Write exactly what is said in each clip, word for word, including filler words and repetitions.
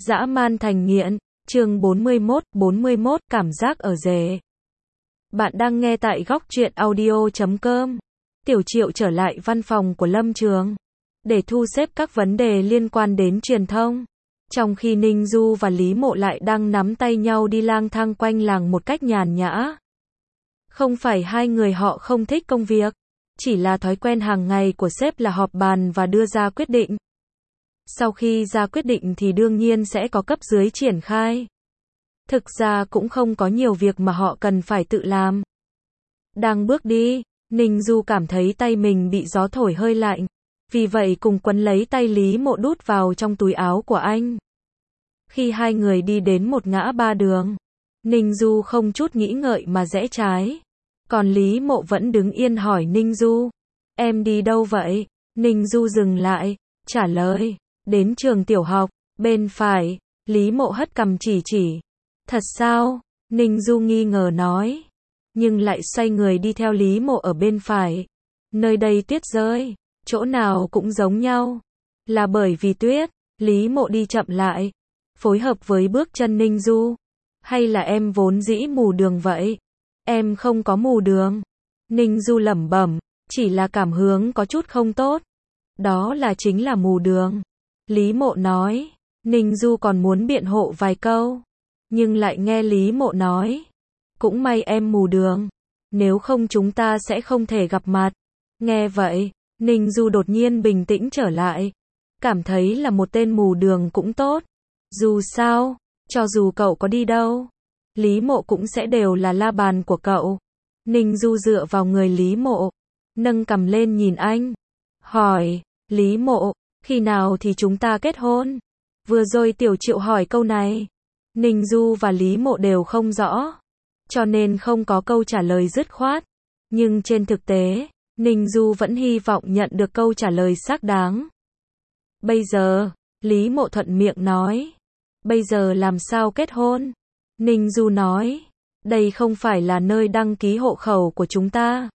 Dã man thành nghiện, chương bốn mươi mốt, bốn mươi mốt, cảm giác ở rể. Bạn đang nghe tại góc truyện audio chấm com. Tiểu Triệu trở lại văn phòng của Lâm Trường để thu xếp các vấn đề liên quan đến truyền thông. Trong khi Ninh Du và Lý Mộ lại đang nắm tay nhau đi lang thang quanh làng một cách nhàn nhã. Không phải hai người họ không thích công việc, chỉ là thói quen hàng ngày của sếp là họp bàn và đưa ra quyết định. Sau khi ra quyết định thì đương nhiên sẽ có cấp dưới triển khai. Thực ra cũng không có nhiều việc mà họ cần phải tự làm. Đang bước đi, Ninh Du cảm thấy tay mình bị gió thổi hơi lạnh. Vì vậy cùng quấn lấy tay Lý Mộ đút vào trong túi áo của anh. Khi hai người đi đến một ngã ba đường, Ninh Du không chút nghĩ ngợi mà rẽ trái. Còn Lý Mộ vẫn đứng yên hỏi Ninh Du. Em đi đâu vậy? Ninh Du dừng lại, trả lời. Đến trường tiểu học, bên phải. Lý Mộ hất cằm chỉ chỉ. Thật sao? Ninh Du nghi ngờ nói. Nhưng lại xoay người đi theo Lý Mộ ở bên phải. Nơi đây tuyết rơi, chỗ nào cũng giống nhau. Là bởi vì tuyết, Lý Mộ đi chậm lại, phối hợp với bước chân Ninh Du. Hay là em vốn dĩ mù đường vậy? Em không có mù đường. Ninh Du lẩm bẩm, chỉ là cảm hướng có chút không tốt. Đó là chính là mù đường. Lý Mộ nói. Ninh Du còn muốn biện hộ vài câu, nhưng lại nghe Lý Mộ nói. Cũng may em mù đường, nếu không chúng ta sẽ không thể gặp mặt. Nghe vậy, Ninh Du đột nhiên bình tĩnh trở lại. Cảm thấy là một tên mù đường cũng tốt. Dù sao, cho dù cậu có đi đâu, Lý Mộ cũng sẽ đều là la bàn của cậu. Ninh Du dựa vào người Lý Mộ, nâng cằm lên nhìn anh. Hỏi, Lý Mộ, khi nào thì chúng ta kết hôn? Vừa rồi Tiểu Triệu hỏi câu này. Ninh Du và Lý Mộ đều không rõ, cho nên không có câu trả lời dứt khoát. Nhưng trên thực tế, Ninh Du vẫn hy vọng nhận được câu trả lời xác đáng. Bây giờ, Lý Mộ thuận miệng nói. Bây giờ làm sao kết hôn? Ninh Du nói. Đây không phải là nơi đăng ký hộ khẩu của chúng ta.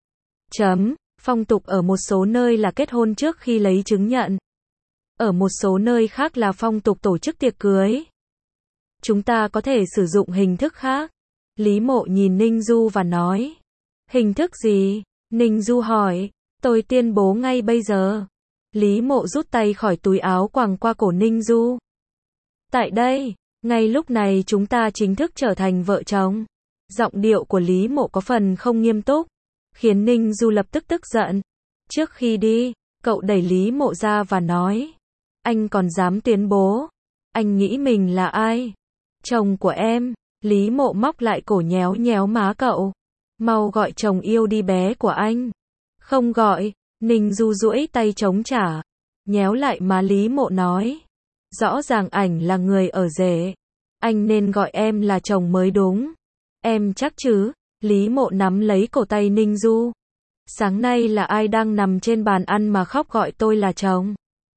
Chấm, phong tục ở một số nơi là kết hôn trước khi lấy chứng nhận. Ở một số nơi khác là phong tục tổ chức tiệc cưới. Chúng ta có thể sử dụng hình thức khác. Lý Mộ nhìn Ninh Du và nói. Hình thức gì? Ninh Du hỏi. Tôi tuyên bố ngay bây giờ. Lý Mộ rút tay khỏi túi áo quàng qua cổ Ninh Du. Tại đây, ngay lúc này chúng ta chính thức trở thành vợ chồng. Giọng điệu của Lý Mộ có phần không nghiêm túc, khiến Ninh Du lập tức tức giận. Trước khi đi, cậu đẩy Lý Mộ ra và nói. Anh còn dám tuyên bố? Anh nghĩ mình là ai? Chồng của em. Lý Mộ móc lại cổ nhéo nhéo má cậu. Mau gọi chồng yêu đi bé của anh. Không gọi. Ninh Du duỗi tay chống trả. Nhéo lại má Lý Mộ nói. Rõ ràng ảnh là người ở rể. Anh nên gọi em là chồng mới đúng. Em chắc chứ? Lý Mộ nắm lấy cổ tay Ninh Du. Sáng nay là ai đang nằm trên bàn ăn mà khóc gọi tôi là chồng?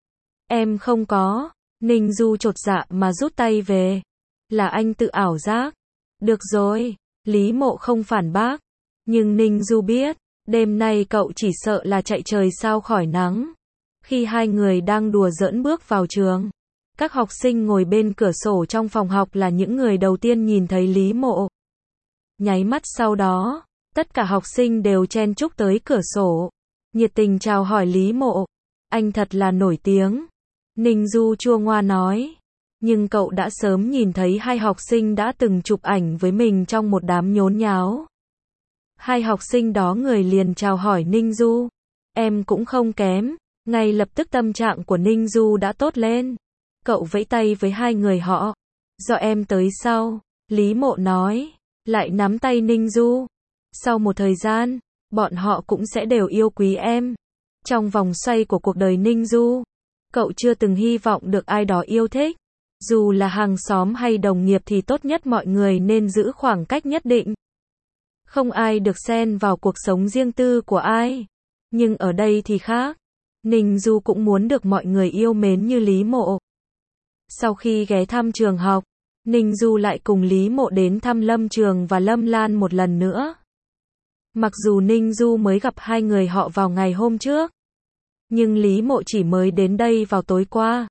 Em không có. Ninh Du chột dạ mà rút tay về. Là anh tự ảo giác. Được rồi. Lý Mộ không phản bác. Nhưng Ninh Du biết, đêm nay cậu chỉ sợ là chạy trời sao khỏi nắng. Khi hai người đang đùa giỡn bước vào trường, các học sinh ngồi bên cửa sổ trong phòng học là những người đầu tiên nhìn thấy Lý Mộ. Nháy mắt sau đó, tất cả học sinh đều chen chúc tới cửa sổ, nhiệt tình chào hỏi Lý Mộ. Anh thật là nổi tiếng. Ninh Du chua ngoa nói. Nhưng cậu đã sớm nhìn thấy hai học sinh đã từng chụp ảnh với mình trong một đám nhốn nháo. Hai học sinh đó người liền chào hỏi Ninh Du. Em cũng không kém. Ngay lập tức tâm trạng của Ninh Du đã tốt lên. Cậu vẫy tay với hai người họ. Do em tới sau. Lý Mộ nói. Lại nắm tay Ninh Du. Sau một thời gian, bọn họ cũng sẽ đều yêu quý em. Trong vòng xoay của cuộc đời Ninh Du, cậu chưa từng hy vọng được ai đó yêu thích. Dù là hàng xóm hay đồng nghiệp thì tốt nhất mọi người nên giữ khoảng cách nhất định. Không ai được xen vào cuộc sống riêng tư của ai. Nhưng ở đây thì khác. Ninh Du cũng muốn được mọi người yêu mến như Lý Mộ. Sau khi ghé thăm trường học, Ninh Du lại cùng Lý Mộ đến thăm Lâm Trường và Lâm Lan một lần nữa. Mặc dù Ninh Du mới gặp hai người họ vào ngày hôm trước, nhưng Lý Mộ chỉ mới đến đây vào tối qua.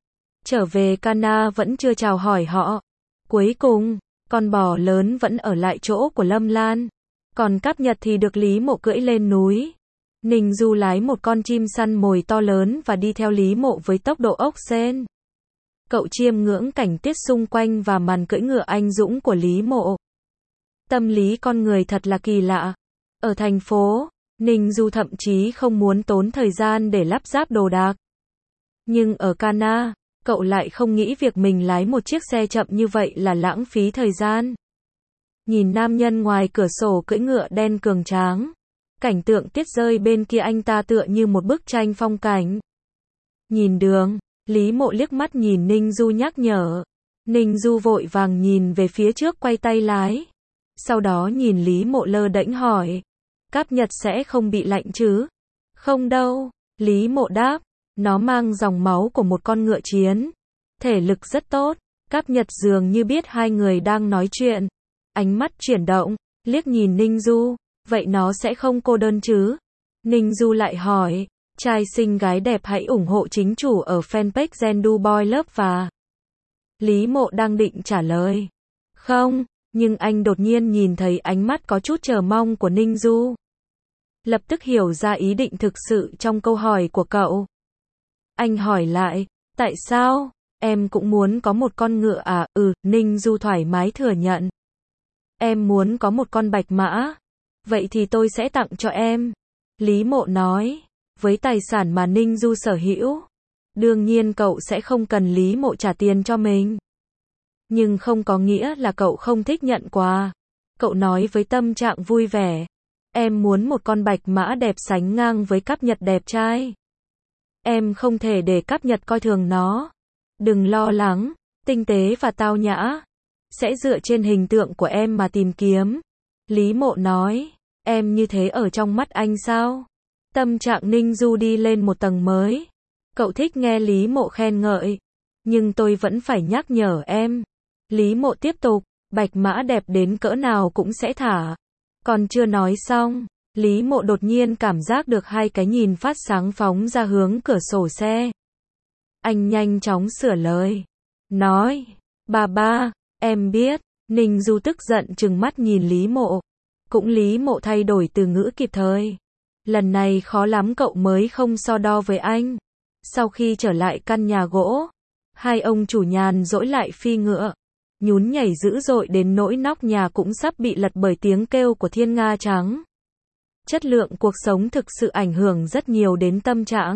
Trở về Cana vẫn chưa chào hỏi họ. Cuối cùng, con bò lớn vẫn ở lại chỗ của Lâm Lan. Còn Cáp Nhật thì được Lý Mộ cưỡi lên núi. Ninh Du lái một con chim săn mồi to lớn và đi theo Lý Mộ với tốc độ ốc sên. Cậu chiêm ngưỡng cảnh tiết xung quanh và màn cưỡi ngựa anh dũng của Lý Mộ. Tâm lý con người thật là kỳ lạ. Ở thành phố, Ninh Du thậm chí không muốn tốn thời gian để lắp ráp đồ đạc. Nhưng ở Cana, cậu lại không nghĩ việc mình lái một chiếc xe chậm như vậy là lãng phí thời gian. Nhìn nam nhân ngoài cửa sổ cưỡi ngựa đen cường tráng. Cảnh tượng tiết rơi bên kia anh ta tựa như một bức tranh phong cảnh. Nhìn đường, Lý Mộ liếc mắt nhìn Ninh Du nhắc nhở. Ninh Du vội vàng nhìn về phía trước quay tay lái. Sau đó nhìn Lý Mộ lơ đễnh hỏi. Cáp Nhật sẽ không bị lạnh chứ? Không đâu, Lý Mộ đáp. Nó mang dòng máu của một con ngựa chiến. Thể lực rất tốt. Cáp Nhật dường như biết hai người đang nói chuyện. Ánh mắt chuyển động, liếc nhìn Ninh Du. Vậy nó sẽ không cô đơn chứ? Ninh Du lại hỏi. Trai xinh gái đẹp hãy ủng hộ chính chủ ở fanpage Gendu Boy Love và... Lý Mộ đang định trả lời. Không, nhưng anh đột nhiên nhìn thấy ánh mắt có chút chờ mong của Ninh Du. Lập tức hiểu ra ý định thực sự trong câu hỏi của cậu. Anh hỏi lại, tại sao? Em cũng muốn có một con ngựa à? Ừ, Ninh Du thoải mái thừa nhận. Em muốn có một con bạch mã. Vậy thì tôi sẽ tặng cho em. Lý Mộ nói, với tài sản mà Ninh Du sở hữu, đương nhiên cậu sẽ không cần Lý Mộ trả tiền cho mình. Nhưng không có nghĩa là cậu không thích nhận quà. Cậu nói với tâm trạng vui vẻ. Em muốn một con bạch mã đẹp sánh ngang với Cáp Nhật đẹp trai. Em không thể để Cáp Nhật coi thường nó. Đừng lo lắng, tinh tế và tao nhã. Sẽ dựa trên hình tượng của em mà tìm kiếm. Lý Mộ nói, em như thế ở trong mắt anh sao? Tâm trạng Ninh Du đi lên một tầng mới. Cậu thích nghe Lý Mộ khen ngợi. Nhưng tôi vẫn phải nhắc nhở em. Lý Mộ tiếp tục, bạch mã đẹp đến cỡ nào cũng sẽ thả. Còn chưa nói xong, Lý Mộ đột nhiên cảm giác được hai cái nhìn phát sáng phóng ra hướng cửa sổ xe. Anh nhanh chóng sửa lời. Nói, bà ba, em biết. Ninh Du tức giận trừng mắt nhìn Lý Mộ. Cũng Lý Mộ thay đổi từ ngữ kịp thời. Lần này khó lắm cậu mới không so đo với anh. Sau khi trở lại căn nhà gỗ, hai ông chủ nhàn rỗi lại phi ngựa. Nhún nhảy dữ dội đến nỗi nóc nhà cũng sắp bị lật bởi tiếng kêu của thiên nga trắng. Chất lượng cuộc sống thực sự ảnh hưởng rất nhiều đến tâm trạng.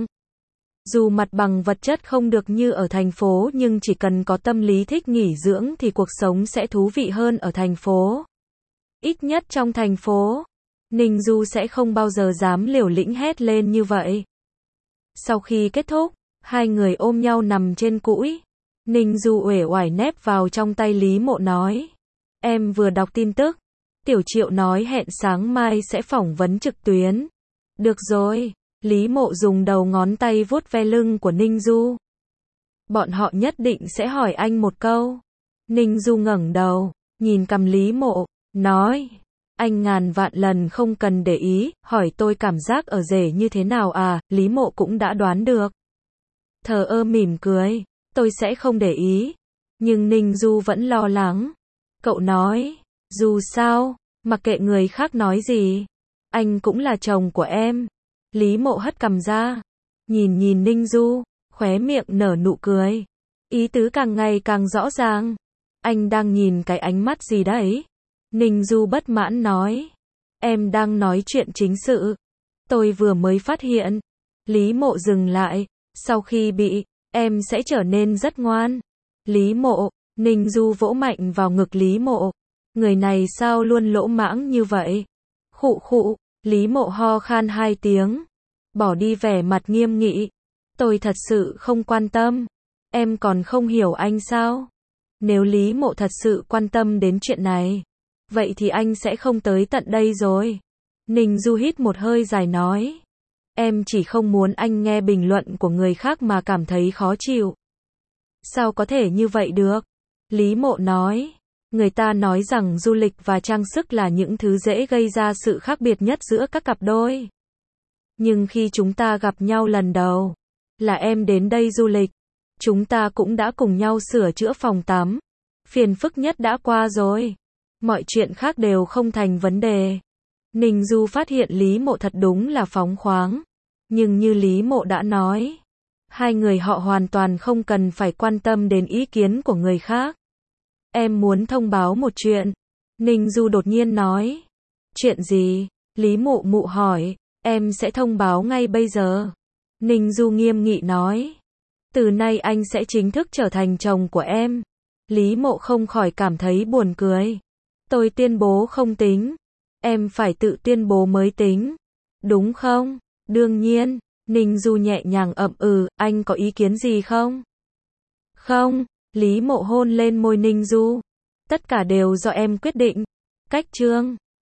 Dù mặt bằng vật chất không được như ở thành phố nhưng chỉ cần có tâm lý thích nghỉ dưỡng thì cuộc sống sẽ thú vị hơn ở thành phố. Ít nhất trong thành phố, Ninh Du sẽ không bao giờ dám liều lĩnh hét lên như vậy. Sau khi kết thúc, hai người ôm nhau nằm trên cũi. Ninh Du uể oải nép vào trong tay Lý Mộ nói. Em vừa đọc tin tức. Tiểu Triệu nói hẹn sáng mai sẽ phỏng vấn trực tuyến. Được rồi. Lý Mộ dùng đầu ngón tay vuốt ve lưng của Ninh Du. Bọn họ nhất định sẽ hỏi anh một câu. Ninh Du ngẩng đầu, nhìn cằm Lý Mộ, nói. Anh ngàn vạn lần không cần để ý, hỏi tôi cảm giác ở rể như thế nào à, Lý Mộ cũng đã đoán được. Thờ ơ mỉm cười, tôi sẽ không để ý. Nhưng Ninh Du vẫn lo lắng. Cậu nói, dù sao, mặc kệ người khác nói gì, anh cũng là chồng của em. Lý Mộ hất cằm ra, nhìn nhìn Ninh Du, khóe miệng nở nụ cười. Ý tứ càng ngày càng rõ ràng. Anh đang nhìn cái ánh mắt gì đấy? Ninh Du bất mãn nói. Em đang nói chuyện chính sự. Tôi vừa mới phát hiện. Lý Mộ dừng lại. Sau khi bị, em sẽ trở nên rất ngoan. Lý Mộ, Ninh Du vỗ mạnh vào ngực Lý Mộ. Người này sao luôn lỗ mãng như vậy? Khụ khụ, Lý Mộ ho khan hai tiếng. Bỏ đi vẻ mặt nghiêm nghị. Tôi thật sự không quan tâm. Em còn không hiểu anh sao? Nếu Lý Mộ thật sự quan tâm đến chuyện này, vậy thì anh sẽ không tới tận đây rồi. Ninh Du hít một hơi dài nói. Em chỉ không muốn anh nghe bình luận của người khác mà cảm thấy khó chịu. Sao có thể như vậy được? Lý Mộ nói. Người ta nói rằng du lịch và trang sức là những thứ dễ gây ra sự khác biệt nhất giữa các cặp đôi. Nhưng khi chúng ta gặp nhau lần đầu, là em đến đây du lịch. Chúng ta cũng đã cùng nhau sửa chữa phòng tắm. Phiền phức nhất đã qua rồi. Mọi chuyện khác đều không thành vấn đề. Ninh Du phát hiện Lý Mộ thật đúng là phóng khoáng. Nhưng như Lý Mộ đã nói, hai người họ hoàn toàn không cần phải quan tâm đến ý kiến của người khác. Em muốn thông báo một chuyện. Ninh Du đột nhiên nói. Chuyện gì? Lý Mộ Mụ hỏi. Em sẽ thông báo ngay bây giờ. Ninh Du nghiêm nghị nói. Từ nay anh sẽ chính thức trở thành chồng của em. Lý Mộ không khỏi cảm thấy buồn cười. Tôi tuyên bố không tính. Em phải tự tuyên bố mới tính. Đúng không? Đương nhiên. Ninh Du nhẹ nhàng ậm ừ, anh có ý kiến gì không? Không. Lý Mộ hôn lên môi Ninh Du. Tất cả đều do em quyết định. Cách chương